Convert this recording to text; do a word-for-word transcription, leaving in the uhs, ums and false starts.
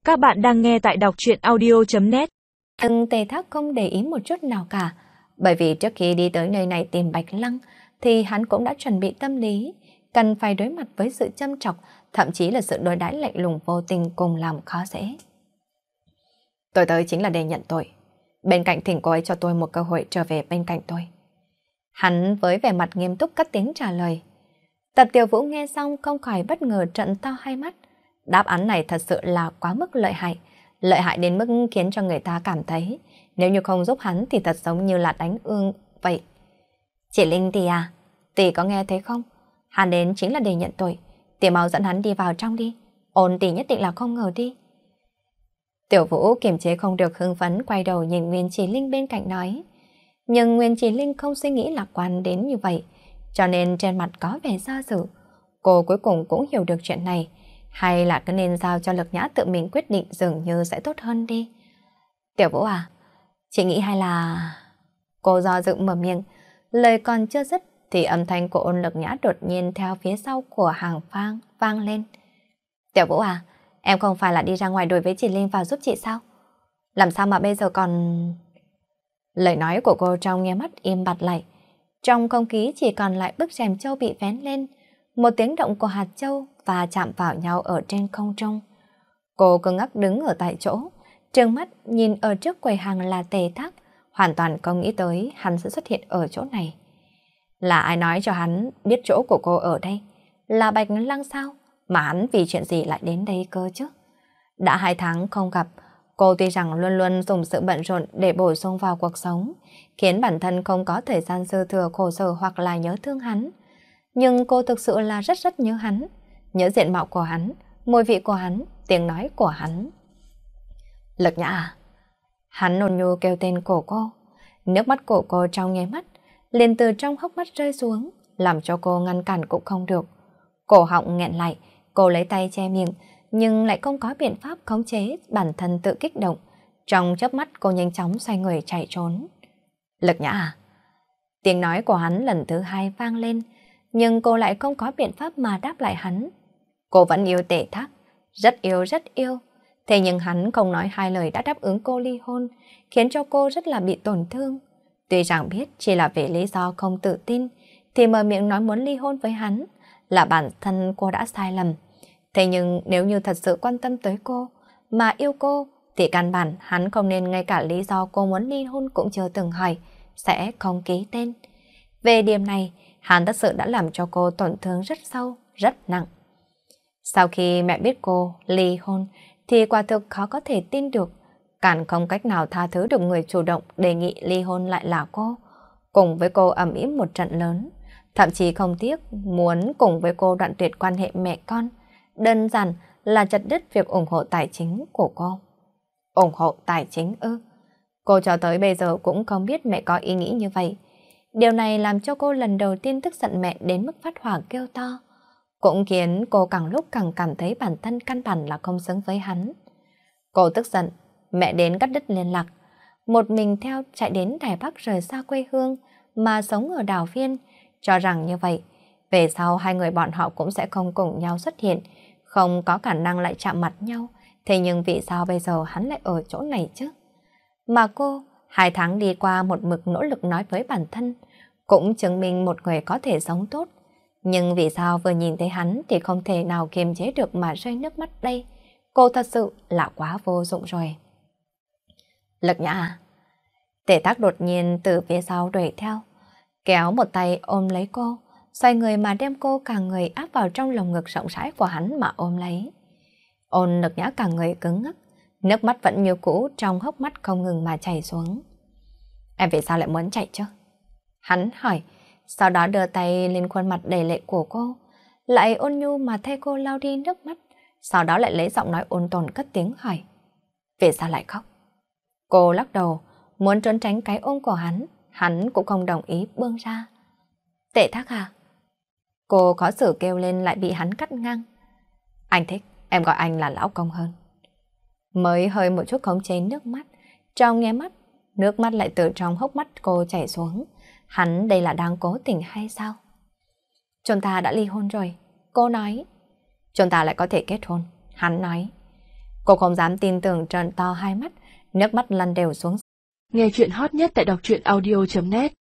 Các bạn đang nghe tại đọc truyện audio chấm net. Nhưng Tề Thác không để ý một chút nào cả, bởi vì trước khi đi tới nơi này tìm Bạch Lăng thì hắn cũng đã chuẩn bị tâm lý, cần phải đối mặt với sự châm chọc, thậm chí là sự đối đãi lạnh lùng vô tình cùng làm khó dễ. Tôi tới chính là để nhận tội. Bên cạnh thỉnh cô ấy cho tôi một cơ hội trở về bên cạnh tôi. Hắn với vẻ mặt nghiêm túc cất tiếng trả lời. Tập Tiểu Vũ nghe xong không khỏi bất ngờ trợn to hai mắt. Đáp án này thật sự là quá mức lợi hại. Lợi hại đến mức khiến cho người ta cảm thấy nếu như không giúp hắn thì thật giống như là đánh ương vậy. Chị Linh tỷ à, tỷ có nghe thấy không? Hắn đến chính là để nhận tội. Tỷ mau dẫn hắn đi vào trong đi. Ôn tỷ nhất định là không ngờ đi. Tiểu Vũ kiềm chế không được hưng phấn quay đầu nhìn Nguyên Chỉ Linh bên cạnh nói. Nhưng Nguyên Chỉ Linh không suy nghĩ lạc quan đến như vậy, cho nên trên mặt có vẻ do dự. Cô cuối cùng cũng hiểu được chuyện này, hay là cứ nên giao cho Lực Nhã tự mình quyết định dường như sẽ tốt hơn đi. Tiểu Vũ à, chị nghĩ hay là... Cô do dự mở miệng, lời còn chưa dứt thì âm thanh của Ôn Lực Nhã đột nhiên theo phía sau của hàng vang vang lên. Tiểu Vũ à, em không phải là đi ra ngoài đuổi với chị Linh vào giúp chị sao? Làm sao mà bây giờ còn... Lời nói của cô trong nghe mắt im bặt lại. Trong không khí chỉ còn lại bức rèm châu bị vén lên, một tiếng động của hạt châu và chạm vào nhau ở trên không trung. Cô cứ ngắc đứng ở tại chỗ, trừng mắt nhìn ở trước quầy hàng là Tề Thác, hoàn toàn không nghĩ tới hắn sẽ xuất hiện ở chỗ này. Là ai nói cho hắn biết chỗ của cô ở đây? Là Bạch Lăng sao? Mà hắn vì chuyện gì lại đến đây cơ chứ? Đã hai tháng không gặp, cô tuy rằng luôn luôn dùng sự bận rộn để bổ sung vào cuộc sống, khiến bản thân không có thời gian dư thừa khổ sở hoặc là nhớ thương hắn. Nhưng cô thực sự là rất rất nhớ hắn, nhớ diện mạo của hắn, mùi vị của hắn, tiếng nói của hắn. Lực Nhã à? Hắn ôn nhu kêu tên của cô, nước mắt của cô trong nháy mắt, liền từ trong hốc mắt rơi xuống, làm cho cô ngăn cản cũng không được. Cổ họng nghẹn lại, cô lấy tay che miệng, nhưng lại không có biện pháp khống chế bản thân tự kích động. Trong chớp mắt cô nhanh chóng xoay người chạy trốn. Lực Nhã à? Tiếng nói của hắn lần thứ hai vang lên, nhưng cô lại không có biện pháp mà đáp lại hắn. Cô vẫn yêu Tề Thác, rất yêu rất yêu. Thế nhưng hắn không nói hai lời đã đáp ứng cô ly hôn, khiến cho cô rất là bị tổn thương. Tuy rằng biết chỉ là vì lý do không tự tin, thì mở miệng nói muốn ly hôn với hắn là bản thân cô đã sai lầm. Thế nhưng nếu như thật sự quan tâm tới cô, mà yêu cô, thì căn bản hắn không nên ngay cả lý do cô muốn ly hôn cũng chưa từng hỏi, sẽ không ký tên. Về điểm này, hắn thật sự đã làm cho cô tổn thương rất sâu, rất nặng. Sau khi mẹ biết cô ly hôn, thì quả thực khó có thể tin được, càng không cách nào tha thứ được người chủ động đề nghị ly hôn lại là cô. Cùng với cô ầm ĩ một trận lớn, thậm chí không tiếc muốn cùng với cô đoạn tuyệt quan hệ mẹ con, đơn giản là chặt đứt việc ủng hộ tài chính của cô. Ủng hộ tài chính ư? Cô cho tới bây giờ cũng không biết mẹ có ý nghĩ như vậy. Điều này làm cho cô lần đầu tiên tức giận mẹ đến mức phát hỏa kêu to, cũng khiến cô càng lúc càng cảm thấy bản thân căn bản là không xứng với hắn. Cô tức giận, mẹ đến cắt đứt liên lạc, một mình theo chạy đến Đài Bắc rời xa quê hương mà sống ở đảo Viên, cho rằng như vậy, về sau hai người bọn họ cũng sẽ không cùng nhau xuất hiện, không có khả năng lại chạm mặt nhau. Thế nhưng vì sao bây giờ hắn lại ở chỗ này chứ? Mà cô, hai tháng đi qua một mực nỗ lực nói với bản thân, cũng chứng minh một người có thể sống tốt. Nhưng vì sao vừa nhìn thấy hắn thì không thể nào kiềm chế được mà rơi nước mắt đây? Cô thật sự là quá vô dụng rồi. Lực Nhã à? Tề Thác đột nhiên từ phía sau đuổi theo, kéo một tay ôm lấy cô, xoay người mà đem cô cả người áp vào trong lồng ngực rộng rãi của hắn mà ôm lấy. Ôn Lực Nhã cả người cứng ngắc, nước mắt vẫn như cũ trong hốc mắt không ngừng mà chảy xuống. Em vì sao lại muốn chạy chứ? Hắn hỏi, sau đó đưa tay lên khuôn mặt đầy lệ của cô, lại ôn nhu mà thay cô lau đi nước mắt, sau đó lại lấy giọng nói ôn tồn cất tiếng hỏi, vì sao lại khóc? Cô lắc đầu, muốn trốn tránh cái ôm của hắn, hắn cũng không đồng ý buông ra. Tề Thác à? Cô khó xử kêu lên lại bị hắn cắt ngang. Anh thích, em gọi anh là lão công hơn. Mới hơi một chút khống chế nước mắt, trong nháy mắt, nước mắt lại từ trong hốc mắt cô chảy xuống. Hắn đây là đang cố tình hay sao? Chúng ta đã ly hôn rồi, cô nói. Chúng ta lại có thể kết hôn, hắn nói. Cô không dám tin tưởng tròn to hai mắt, nước mắt lăn đều xuống. Nghe chuyện hot nhất tại đọc truyện audio chấm net